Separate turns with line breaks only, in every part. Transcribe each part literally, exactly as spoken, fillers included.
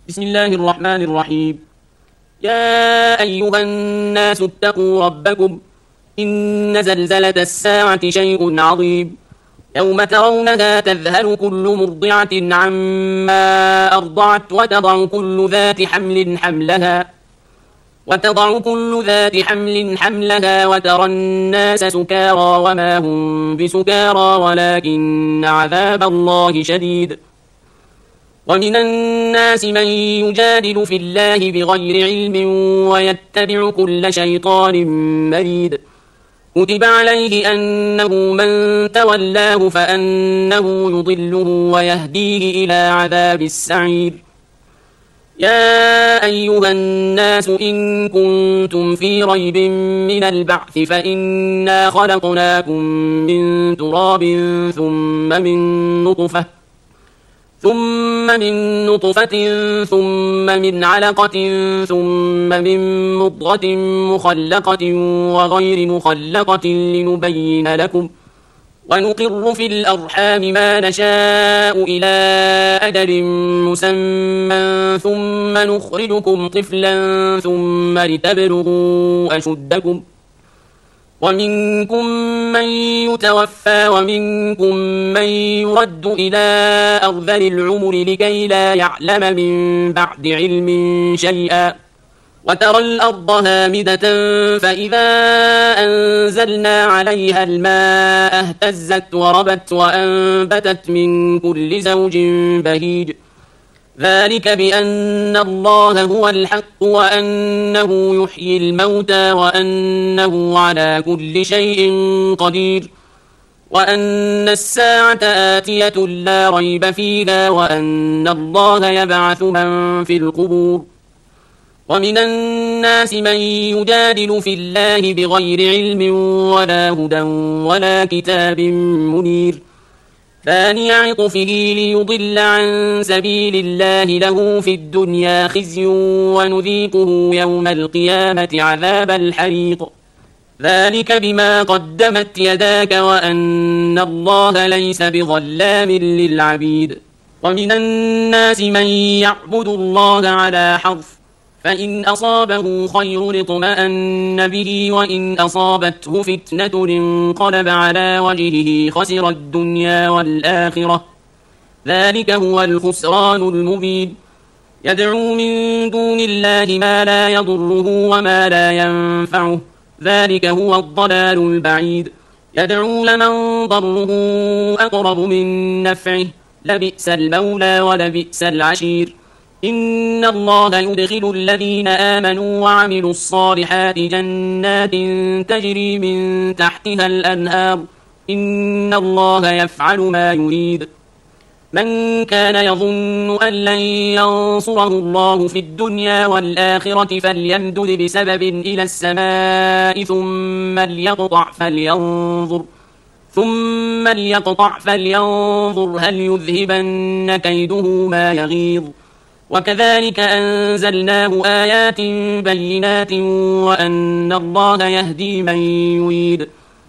بسم الله الرحمن الرحيم. يا أيها الناس اتقوا ربكم إن زلزلة الساعة شيء عظيم يوم ترونها تذهل كل مرضعة عما أرضعت وتضع كل ذات حمل حملها وتضع كل ذات حمل حملها وترى الناس سكارى وما هم بسكارى ولكن عذاب الله شديد. ومن الناس من يجادل في الله بغير علم ويتبع كل شيطان مريد. كتب عليه أنه من تولاه فأنه يضله ويهديه إلى عذاب السعير. يا أيها الناس إن كنتم في ريب من البعث فإنا خلقناكم من تراب ثم من نطفة ثم من نطفة ثم من علقة ثم من مضغة مخلقة وغير مخلقة لنبين لكم ونقر في الأرحام ما نشاء إلى أجل مسمى ثم نخرجكم طفلا ثم لتبلغوا أشدكم ومنكم من يتوفى ومنكم من يرد إلى أرذل العمر لكي لا يعلم من بعد علم شيئا. وترى الأرض هامدة فإذا أنزلنا عليها الماء اهتزت وربت وأنبتت من كل زوج بهيج. ذلك بأن الله هو الحق وأنه يحيي الموتى وأنه على كل شيء قدير وأن الساعة آتية لا ريب فيها وأن الله يبعث من في القبور. ومن الناس من يجادل في الله بغير علم ولا هدى ولا كتاب منير. ثاني عطفه ليضل عن سبيل الله له في الدنيا خزي ونذيقه يوم القيامة عذاب الحريق. ذلك بما قدمت يداك وأن الله ليس بظلام للعبيد. ومن الناس من يعبد الله على حرف فإن أصابه خير اطمأن به وإن أصابته فتنة انقلب على وجهه خسر الدنيا والآخرة. ذلك هو الخسران المبين. يدعو من دون الله ما لا يضره وما لا ينفعه ذلك هو الضلال البعيد. يدعو لمن ضره أقرب من نفعه لبئس المولى ولبئس العشير. إن الله يدخل الذين آمنوا وعملوا الصالحات جنات تجري من تحتها الأنهار إن الله يفعل ما يريد. من كان يظن أن لن ينصره الله في الدنيا والآخرة فليمدد بسبب إلى السماء ثم ليقطع فلينظر ثم ليقطع فلينظر هل يذهبن كيده ما يغيظ. وكذلك أنزلناه آيات بينات وأن الله يهدي من يريد.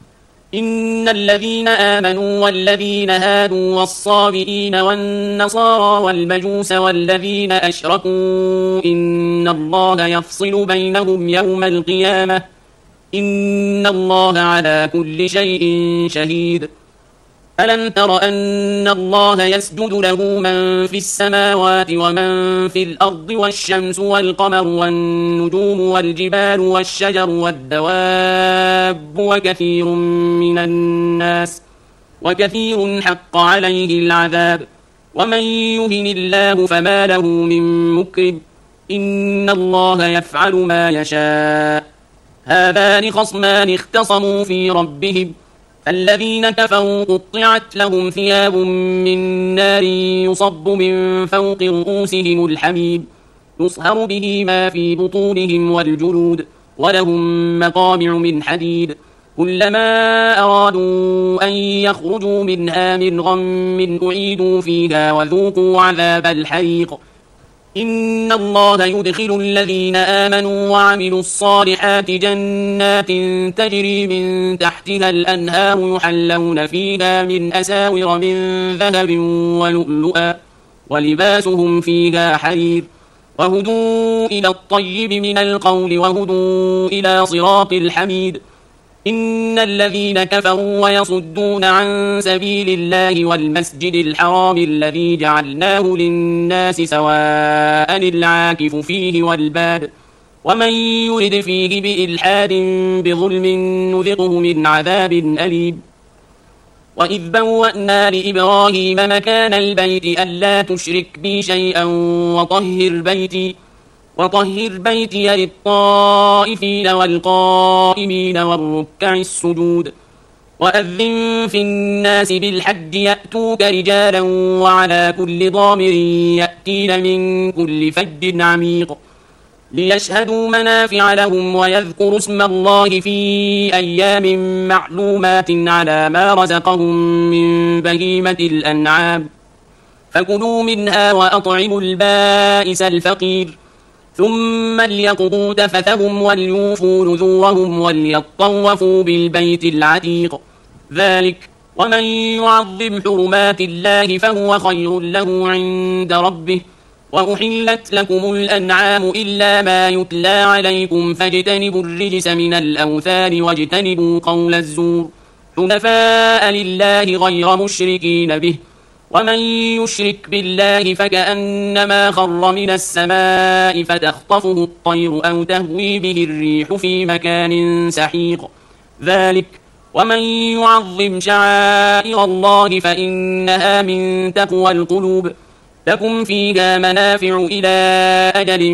إن الذين آمنوا والذين هادوا والصابئين والنصارى والمجوس والذين أشركوا إن الله يفصل بينهم يوم القيامة إن الله على كل شيء شهيد. ألم تر أن الله يسجد له من في السماوات ومن في الأرض والشمس والقمر والنجوم والجبال والشجر والدواب وكثير من الناس وكثير حق عليه العذاب ومن يهن الله فما له من مكرم إن الله يفعل ما يشاء. هذان خصمان اختصموا في ربهم الذين كفروا قطعت لهم ثياب من نار يصب من فوق رؤوسهم الحميم يصهر به ما في بطونهم والجلود ولهم مقامع من حديد كلما أرادوا أن يخرجوا منها من غم أعيدوا فيها وذوقوا عذاب الحريق. إن الله يدخل الذين آمنوا وعملوا الصالحات جنات تجري من تحتها الأنهار يحلون فيها من أساور من ذهب ولؤلؤا ولباسهم فيها حرير وهدوا إلى الطيب من القول وهدوا إلى صراط الحميد. إن الذين كفروا ويصدون عن سبيل الله والمسجد الحرام الذي جعلناه للناس سواء العاكف فيه والباد ومن يرد فيه بإلحاد بظلم نذقه من عذاب أليم. وإذ بوأنا لإبراهيم مكان البيت ألا تشرك بي شيئا وطهر بيتي وطهر بيتي للطائفين والقائمين والركع السجود. وأذن في الناس بالحج يأتوك رجالا وعلى كل ضامر يأتين من كل فج عميق ليشهدوا منافع لهم ويذكروا اسم الله في أيام معلومات على ما رزقهم من بهيمة الأنعام فكلوا منها وأطعموا البائس الفقير ثم ليقضوا تفثهم وليوفوا نذورهم وليطوفوا بالبيت العتيق. ذلك ومن يعظم حرمات الله فهو خير له عند ربه. وأحلت لكم الأنعام إلا ما يتلى عليكم فاجتنبوا الرجس من الأوثان واجتنبوا قول الزور حنفاء لله غير مشركين به. ومن يشرك بالله فكأنما خر من السماء فتخطفه الطير أو تهوي به الريح في مكان سحيق. ذلك ومن يعظم شعائر الله فإنها من تقوى القلوب. لكم فيها منافع إلى أجل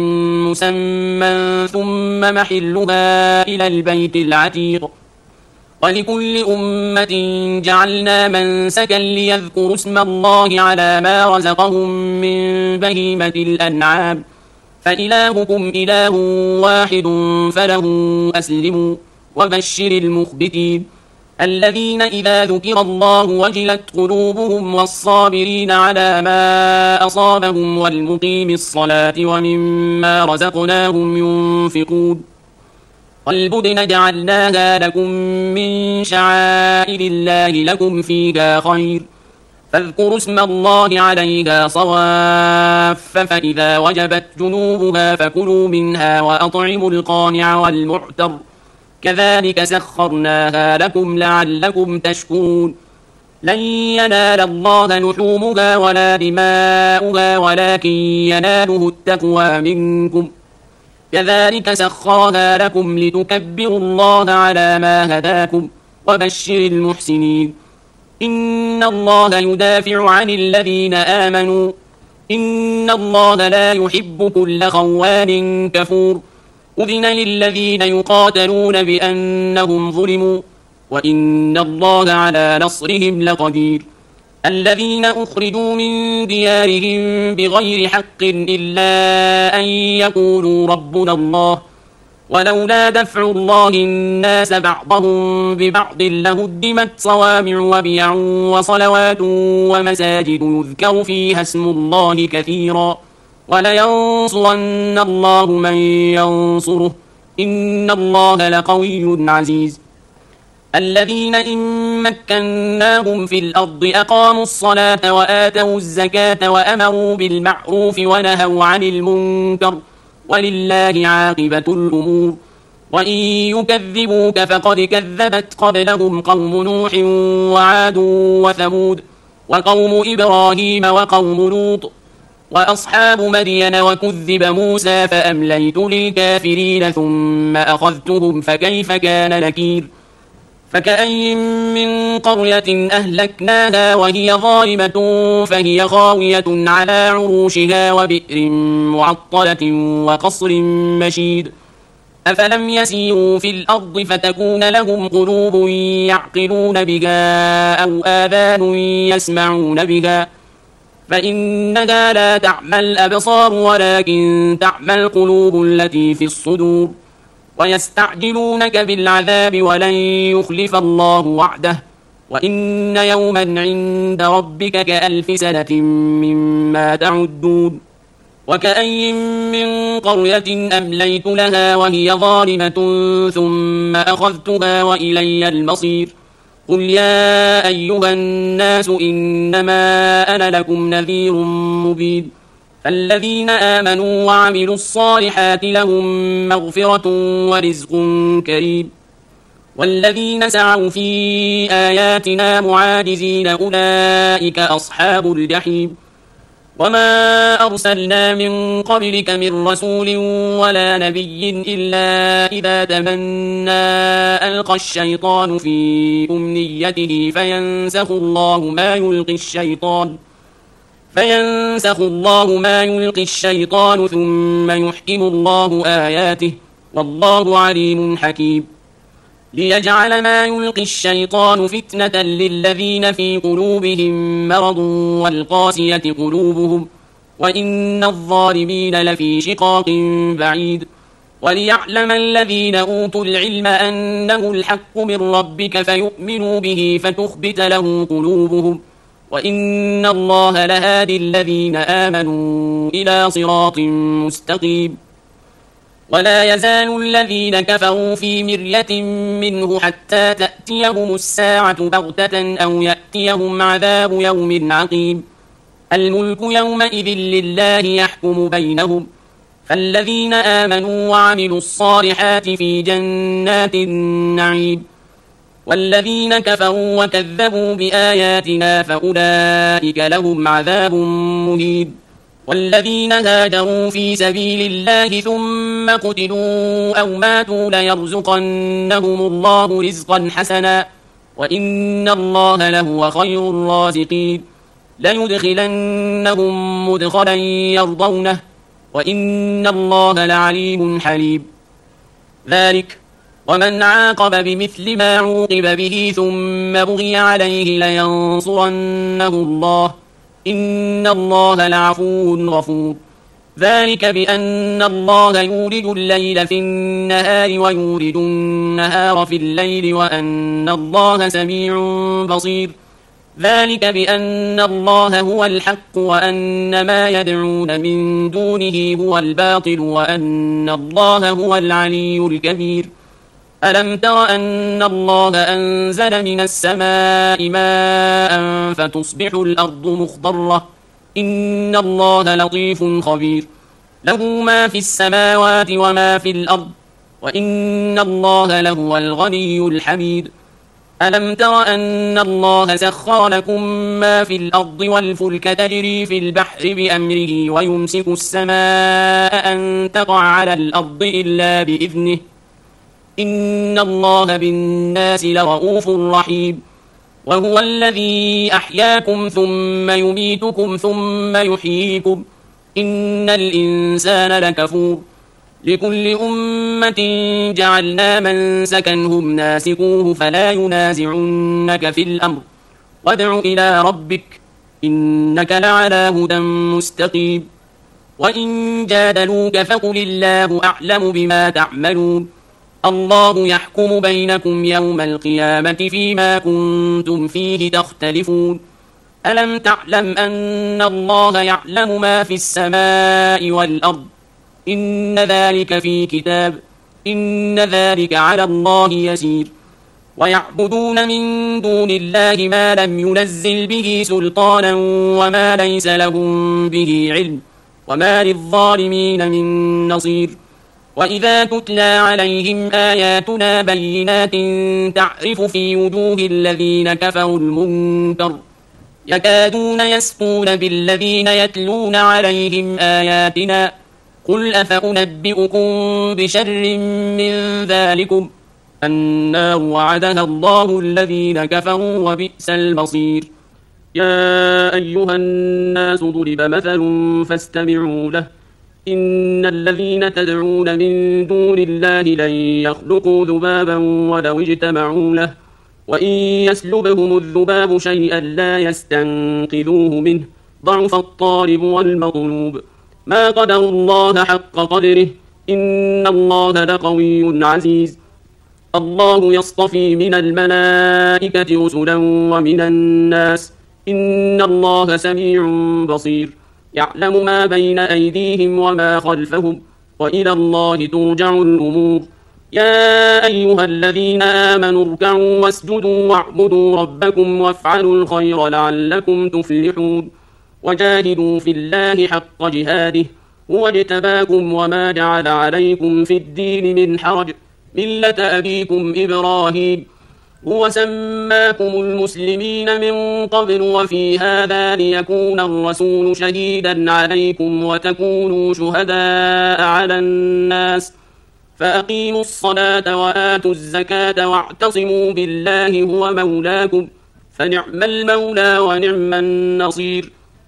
مسمى ثم محلها إلى البيت العتيق. ولكل أمة جعلنا منسكا ليذكروا اسم الله على ما رزقهم من بهيمة الأنعام فإلهكم إله واحد فله أسلموا. وبشر المخبتين الذين إذا ذكر الله وجلت قلوبهم والصابرين على ما أصابهم والمقيم الصلاة ومما رزقناهم ينفقون. والبدن جعلناها لكم من شعائر الله لكم فيها خير فاذكروا اسم الله عليها صواف فإذا وجبت جنوبها فكلوا منها وأطعموا القانع والمعتر كذلك سخرناها لكم لعلكم تشكرون. لن ينال الله لحومها ولا دماؤها ولكن يناله التقوى منكم كذلك سخرها لكم لتكبروا الله على ما هداكم. وبشر المحسنين إن الله يدافع عن الذين آمنوا إن الله لا يحب كل خوان كفور. أذن للذين يقاتلون بأنهم ظلموا وإن الله على نصرهم لقدير. الذين أخرجوا من ديارهم بغير حق إلا أن يقولوا ربنا الله ولولا دفع الله الناس بعضهم ببعض لهدمت صوامع وبيع وصلوات ومساجد يذكر فيها اسم الله كثيرا ولينصرن الله من ينصره إن الله لقوي عزيز. الذين إن مكناهم في الأرض أقاموا الصلاة وآتوا الزكاة وأمروا بالمعروف ونهوا عن المنكر ولله عاقبة الأمور. وإن يكذبوك فقد كذبت قبلهم قوم نوح وعاد وثمود وقوم إبراهيم وقوم لوط وأصحاب مدين وكذب موسى فأمليت للكافرين ثم أخذتهم فكيف كان نكير. فكأي من قرية أهلكناها وهي ظالمة فهي خاوية على عروشها وبئر معطلة وقصر مشيد. أفلم يسيروا في الأرض فتكون لهم قلوب يعقلون بها أو آذان يسمعون بها فإنها لا تعمى الأبصار ولكن تعمى القلوب التي في الصدور. ويستعجلونك بالعذاب ولن يخلف الله وعده وإن يوما عند ربك كألف سنة مما تعدون. وكأي من قرية أمليت لها وهي ظالمة ثم أخذتها وإلي المصير. قل يا أيها الناس إنما أنا لكم نذير مبين فالذين آمنوا وعملوا الصالحات لهم مغفرة ورزق كريم والذين سعوا في آياتنا معاجزين أولئك أصحاب الجحيم وما أرسلنا من قبلك من رسول ولا نبي إلا إذا تمنى ألقى الشيطان في أمنيته فينسخ الله ما يلقي الشيطان فينسخ الله ما يلقي الشيطان ثم يحكم الله آياته والله عليم حكيم ليجعل ما يلقي الشيطان فتنة للذين في قلوبهم مرض والقاسية قلوبهم وإن الظالمين لفي شقاق بعيد وليعلم الذين أوتوا العلم أنه الحق من ربك فيؤمنوا به فتخبت له قلوبهم وإن الله لهادي الذين آمنوا إلى صراط مستقيم ولا يزال الذين كفروا في مرية منه حتى تأتيهم الساعة بغتة أو يأتيهم عذاب يوم عقيم الملك يومئذ لله يحكم بينهم فالذين آمنوا وعملوا الصالحات في جنات النعيم والذين كفروا وكذبوا بآياتنا فأولئك لهم عذاب مهين والذين هاجروا في سبيل الله ثم قتلوا أو ماتوا ليرزقنهم الله رزقا حسنا وإن الله لهو خير الرازقين ليدخلنهم مدخلا يرضونه وإن الله لعليم حليم ذلك ومن عاقب بمثل ما عوقب به ثم بغي عليه لينصرنه الله إن الله لعفو غفور ذلك بأن الله يولج الليل في النهار ويولج النهار في الليل وأن الله سميع بصير ذلك بأن الله هو الحق وأن ما يدعون من دونه هو الباطل وأن الله هو العلي الكبير ألم تر أن الله أنزل من السماء ماء فتصبح الأرض مخضرة إن الله لطيف خبير له ما في السماوات وما في الأرض وإن الله لهو الغني الحميد ألم تر أن الله سخر لكم ما في الأرض والفلك تجري في البحر بأمره ويمسك السماء أن تقع على الأرض إلا بإذنه إن الله بالناس لرؤوف رحيم وهو الذي أحياكم ثم يميتكم ثم يحييكم إن الإنسان لكفور لكل أمة جعلنا منسكا هم ناسكوه فلا ينازعنك في الأمر وادع إلى ربك إنك لعلى هدى مستقيم وإن جادلوك فقل الله أعلم بما تعملون الله يحكم بينكم يوم القيامة فيما كنتم فيه تختلفون ألم تعلم أن الله يعلم ما في السماء والأرض إن ذلك في كتاب إن ذلك على الله يسير ويعبدون من دون الله ما لم ينزل به سلطانا وما ليس لهم به علم وما للظالمين من نصير وإذا تتلى عليهم آياتنا بينات تعرف في وجوه الذين كفروا المنكر يكادون يسقون بالذين يتلون عليهم آياتنا قل أفأنبئكم بشر من ذلكم النار وعدها الله الذين كفروا وبئس المصير يا أيها الناس ضرب مثل فاستمعوا له إن الذين تدعون من دون الله لن يخلقوا ذبابا ولو اجتمعوا له وإن يسلبهم الذباب شيئا لا يستنقذوه منه ضعف الطالب والمطلوب ما قدروا الله حق قدره إن الله لقوي عزيز الله يصطفي من الملائكة رسلا ومن الناس إن الله سميع بصير يعلم ما بين أيديهم وما خلفهم وإلى الله ترجع الأمور يا أيها الذين آمنوا اركعوا واسجدوا واعبدوا ربكم وافعلوا الخير لعلكم تفلحون وجاهدوا في الله حق جهاده هو اجتباكم وما جعل عليكم في الدين من حرج ملة أبيكم إبراهيم هو سماكم المسلمين من قبل وفي هذا ليكون الرسول شهيدا عليكم وتكونوا شهداء على الناس فأقيموا الصلاة وآتوا الزكاة واعتصموا بالله هو مولاكم فنعم المولى ونعم النصير